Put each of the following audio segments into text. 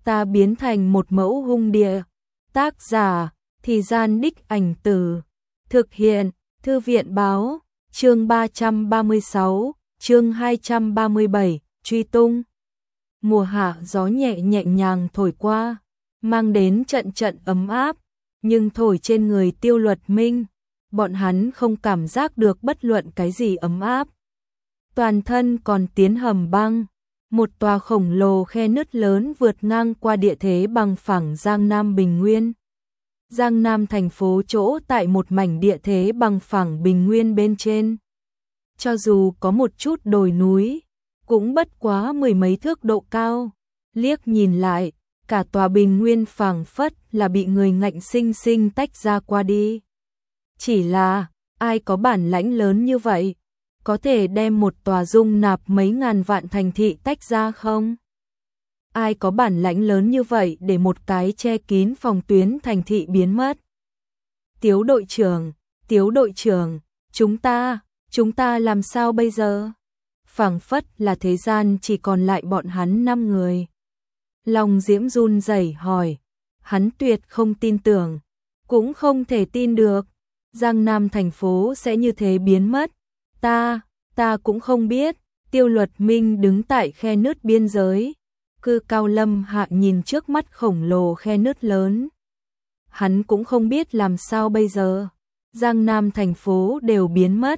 ta biến thành một mẫu hung địa. Tác giả, Thì Gian Đích Ảnh Từ. Thực hiện, Thư viện báo, chương 336, chương 237, truy tung. Mùa hạ gió nhẹ nhẹ nhàng thổi qua, mang đến trận trận ấm áp, nhưng thổi trên người Tiêu Luật Minh, bọn hắn không cảm giác được bất luận cái gì ấm áp. Toàn thân còn tiến hầm băng, một tòa khổng lồ khe nứt lớn vượt ngang qua địa thế bằng phẳng Giang Nam Bình Nguyên. Giang Nam thành phố chỗ tại một mảnh địa thế bằng phẳng bình nguyên bên trên. Cho dù có một chút đồi núi, cũng bất quá mười mấy thước độ cao. Liếc nhìn lại, cả tòa bình nguyên phảng phất là bị người ngạnh sinh sinh tách ra qua đi. Chỉ là, ai có bản lãnh lớn như vậy, có thể đem một tòa dung nạp mấy ngàn vạn thành thị tách ra không? Ai có bản lãnh lớn như vậy để một cái che kín phòng tuyến thành thị biến mất? Tiếu đội trưởng, chúng ta làm sao bây giờ? Phảng phất là thế gian chỉ còn lại bọn hắn 5 người. Lòng Diễm run rẩy hỏi, hắn tuyệt không tin tưởng, cũng không thể tin được, Giang Nam thành phố sẽ như thế biến mất. Ta cũng không biết. Tiêu Luật Minh đứng tại khe nứt biên giới, Cư Cao Lâm Hạ nhìn trước mắt khổng lồ khe nứt lớn. Hắn cũng không biết làm sao bây giờ. Giang Nam thành phố đều biến mất.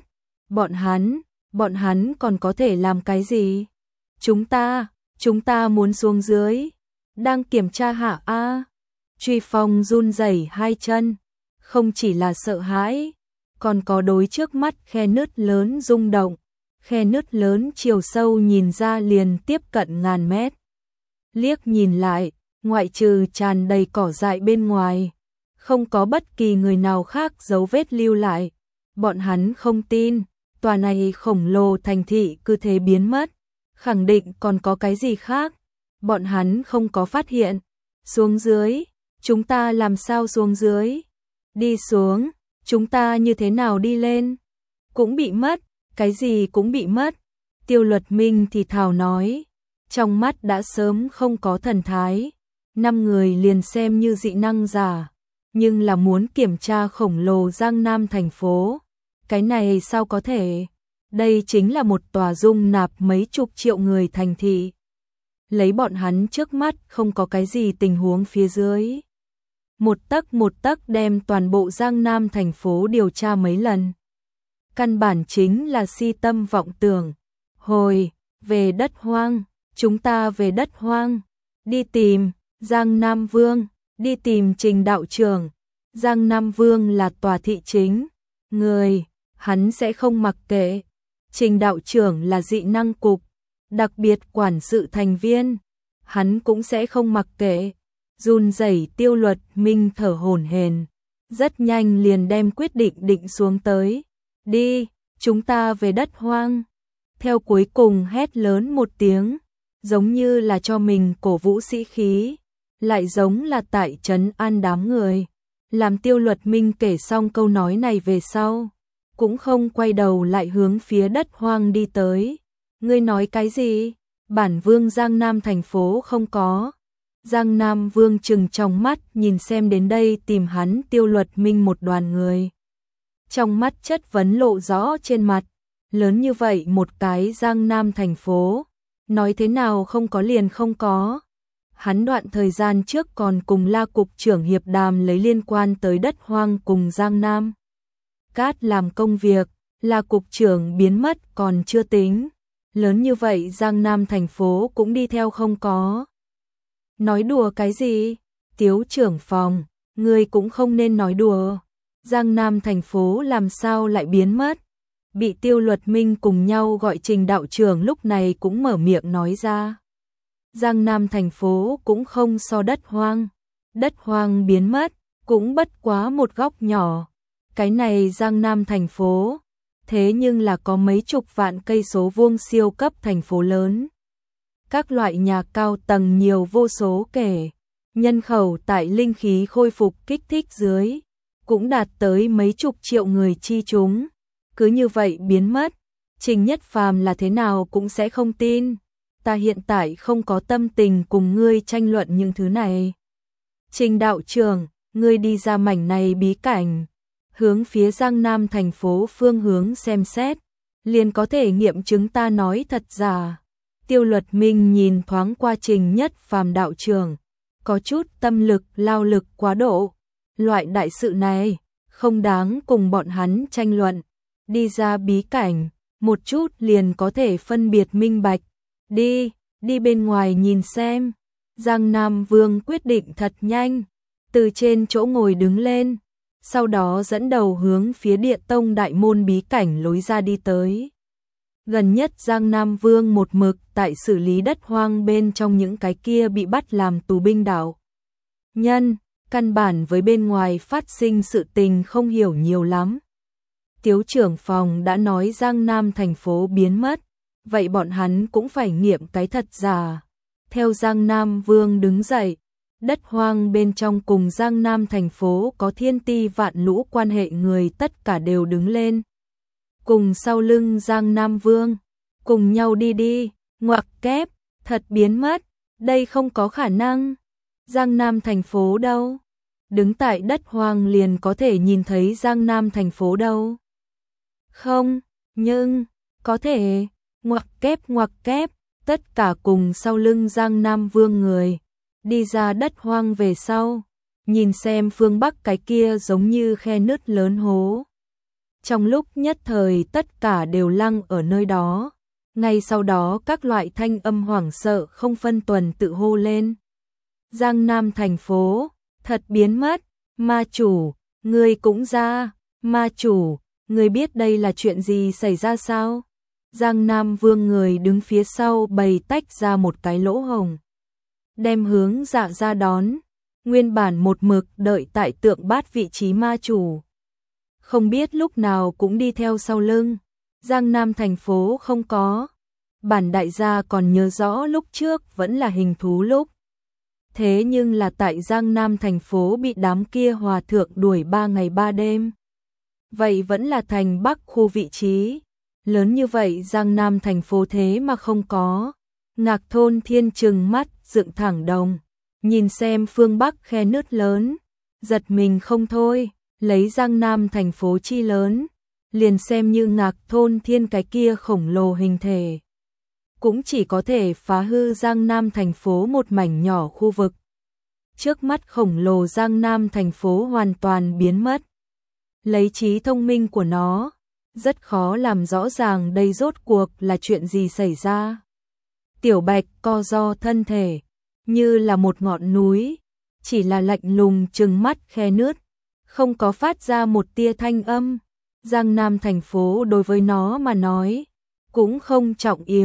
Bọn hắn còn có thể làm cái gì? Chúng ta muốn xuống dưới. Đang kiểm tra hạ a. Truy Phong run rẩy hai chân, không chỉ là sợ hãi, còn có đối trước mắt khe nứt lớn rung động. Khe nứt lớn chiều sâu nhìn ra liền tiếp cận ngàn mét. Liếc nhìn lại, ngoại trừ tràn đầy cỏ dại bên ngoài, không có bất kỳ người nào khác dấu vết lưu lại. Bọn hắn không tin, tòa này khổng lồ thành thị cứ thế biến mất, khẳng định còn có cái gì khác. Bọn hắn không có phát hiện. Xuống dưới, chúng ta làm sao xuống dưới? Đi xuống, chúng ta như thế nào đi lên? Cũng bị mất, cái gì cũng bị mất. Tiêu Luật Minh thì thào nói, trong mắt đã sớm không có thần thái. 5 người liền xem như dị năng giả, nhưng là muốn kiểm tra khổng lồ Giang Nam thành phố. Cái này sao có thể? Đây chính là một tòa dung nạp mấy chục triệu người thành thị. Lấy bọn hắn trước mắt không có cái gì tình huống phía dưới. Một tấc đem toàn bộ Giang Nam thành phố điều tra mấy lần. Căn bản chính là si tâm vọng tưởng. Về đất hoang, chúng ta về đất hoang, đi tìm Giang Nam Vương, đi tìm Trình đạo trưởng. Giang Nam Vương là tòa thị chính, hắn sẽ không mặc kệ. Trình đạo trưởng là dị năng cục, đặc biệt quản sự thành viên, hắn cũng sẽ không mặc kệ. Run rẩy Tiêu Luật Minh thở hổn hển, rất nhanh liền đem quyết định định xuống tới. Đi, chúng ta về đất hoang. Theo cuối cùng hét lớn một tiếng, giống như là cho mình cổ vũ sĩ khí, lại giống là tại trấn an đám người. Làm Tiêu Luật Minh kể xong câu nói này về sau, cũng không quay đầu lại hướng phía đất hoang đi tới. Ngươi nói cái gì? Bản vương Giang Nam thành phố không có. Giang Nam Vương trừng trong mắt nhìn xem đến đây tìm hắn Tiêu Luật Minh một đoàn người. Trong mắt chất vấn lộ rõ trên mặt, lớn như vậy một cái Giang Nam thành phố, nói thế nào không có liền không có. Hắn đoạn thời gian trước còn cùng La cục trưởng hiệp đàm lấy liên quan tới đất hoang cùng Giang Nam Cát làm công việc, La cục trưởng biến mất còn chưa tính, lớn như vậy Giang Nam thành phố cũng đi theo không có. Nói đùa cái gì? Tiếu trưởng phòng, ngươi cũng không nên nói đùa. Giang Nam thành phố làm sao lại biến mất? Bị Tiêu Luật Minh cùng nhau gọi Trình đạo trưởng lúc này cũng mở miệng nói ra. Giang Nam thành phố cũng không so đất hoang. Đất hoang biến mất, cũng bất quá một góc nhỏ. Cái này Giang Nam thành phố, thế nhưng là có mấy chục vạn cây số vuông siêu cấp thành phố lớn. Các loại nhà cao tầng nhiều vô số kể. Nhân khẩu tại linh khí khôi phục kích thích dưới, cũng đạt tới mấy chục triệu người chi chúng. Cứ như vậy biến mất, Trình Nhất Phàm là thế nào cũng sẽ không tin. ta hiện tại không có tâm tình cùng ngươi tranh luận những thứ này. Trình đạo trưởng, ngươi đi ra mảnh này bí cảnh, hướng phía Giang Nam thành phố phương hướng xem xét, liền có thể nghiệm chứng ta nói thật giả. Tiêu Luật Minh nhìn thoáng qua Trình Nhất Phàm đạo trưởng, có chút tâm lực lao lực quá độ. Loại đại sự này, không đáng cùng bọn hắn tranh luận. Đi ra bí cảnh, một chút liền có thể phân biệt minh bạch. Đi bên ngoài nhìn xem. Giang Nam Vương quyết định thật nhanh, từ trên chỗ ngồi đứng lên, sau đó dẫn đầu hướng phía Địa Tông đại môn bí cảnh lối ra đi tới. Gần nhất Giang Nam Vương một mực tại xử lý đất hoang bên trong những cái kia bị bắt làm tù binh đạo nhân, căn bản với bên ngoài phát sinh sự tình không hiểu nhiều lắm. Tiếu trưởng phòng đã nói Giang Nam thành phố biến mất, vậy bọn hắn cũng phải nghiệm cái thật giả. Theo Giang Nam Vương đứng dậy, đất hoang bên trong cùng Giang Nam thành phố có thiên ti vạn lũ quan hệ người tất cả đều đứng lên. Cùng sau lưng Giang Nam Vương, cùng nhau đi, ngoặc kép, thật biến mất, đây không có khả năng. Giang Nam thành phố đâu? Đứng tại đất hoang liền có thể nhìn thấy Giang Nam thành phố đâu? Không, nhưng, có thể, ngoặc kép, tất cả cùng sau lưng Giang Nam Vương người, đi ra đất hoang về sau, nhìn xem phương Bắc cái kia giống như khe nứt lớn hố. Trong lúc nhất thời tất cả đều lăng ở nơi đó, ngay sau đó các loại thanh âm hoảng sợ không phân tuần tự hô lên. Giang Nam thành phố, thật biến mất, ma chủ, ngươi cũng ra, ma chủ, ngươi biết đây là chuyện gì xảy ra sao? Giang Nam Vương người đứng phía sau bày tách ra một cái lỗ hồng, đem hướng Dạ ra đón, nguyên bản một mực đợi tại tượng bát vị trí ma chủ. Không biết lúc nào cũng đi theo sau lưng, Giang Nam thành phố không có, bản đại gia còn nhớ rõ lúc trước vẫn là hình thú lúc. Thế nhưng là tại Giang Nam thành phố bị đám kia hòa thượng đuổi 3 ngày 3 đêm. Vậy vẫn là thành Bắc khu vị trí. Lớn như vậy Giang Nam thành phố thế mà không có. Ngạc Thôn Thiên trừng mắt dựng thẳng đồng, nhìn xem phương Bắc khe nứt lớn, giật mình không thôi, lấy Giang Nam thành phố chi lớn, liền xem như Ngạc Thôn Thiên cái kia khổng lồ hình thể, cũng chỉ có thể phá hư Giang Nam thành phố một mảnh nhỏ khu vực. Trước mắt khổng lồ Giang Nam thành phố hoàn toàn biến mất. Lấy trí thông minh của nó, rất khó làm rõ ràng đây rốt cuộc là chuyện gì xảy ra. Tiểu Bạch co ro thân thể, như là một ngọn núi, chỉ là lạnh lùng trừng mắt khe nứt, không có phát ra một tia thanh âm. Giang Nam thành phố đối với nó mà nói, cũng không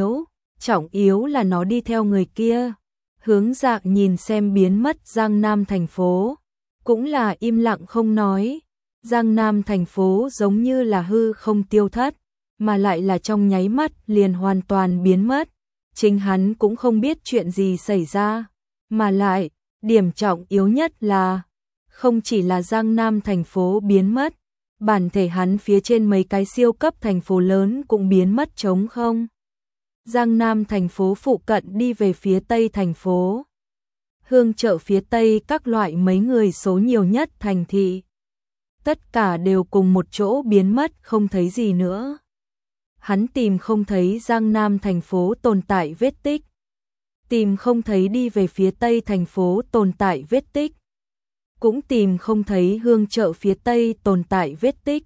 trọng yếu là nó đi theo người kia. Hướng Dạ nhìn xem biến mất Giang Nam thành phố, cũng là im lặng không nói. Giang Nam thành phố giống như là hư không tiêu thất, mà lại là trong nháy mắt liền hoàn toàn biến mất. Chính hắn cũng không biết chuyện gì xảy ra, mà lại, điểm trọng yếu nhất là, không chỉ là Giang Nam thành phố biến mất, bản thể hắn phía trên mấy cái siêu cấp thành phố lớn cũng biến mất trống không. Giang Nam thành phố phụ cận đi về phía Tây thành phố. Hương chợ phía Tây các loại mấy người số nhiều nhất thành thị. Tất cả đều cùng một chỗ biến mất không thấy gì nữa. Hắn tìm không thấy Giang Nam thành phố tồn tại vết tích. Tìm không thấy đi về phía Tây thành phố tồn tại vết tích. Cũng tìm không thấy hương chợ phía Tây tồn tại vết tích.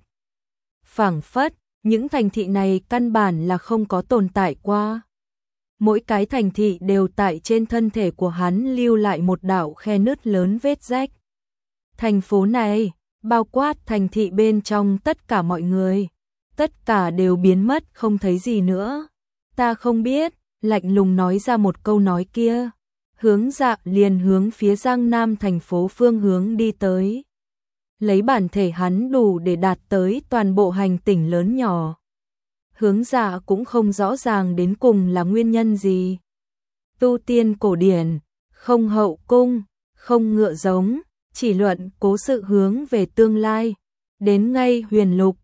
Phảng phất, những thành thị này căn bản là không có tồn tại qua. Mỗi cái thành thị đều tại trên thân thể của hắn lưu lại một đạo khe nứt lớn vết rách. Thành phố này, bao quát thành thị bên trong tất cả mọi người, tất cả đều biến mất không thấy gì nữa. Ta không biết, lạnh lùng nói ra một câu nói kia. Hướng Dạ liền hướng phía Giang Nam thành phố phương hướng đi tới. Lấy bản thể hắn đủ để đạt tới toàn bộ hành tinh lớn nhỏ. Hướng Dạ cũng không rõ ràng đến cùng là nguyên nhân gì. Tu tiên cổ điển, không hậu cung, không ngựa giống, chỉ luận cố sự hướng về tương lai. Đến ngay huyền lục,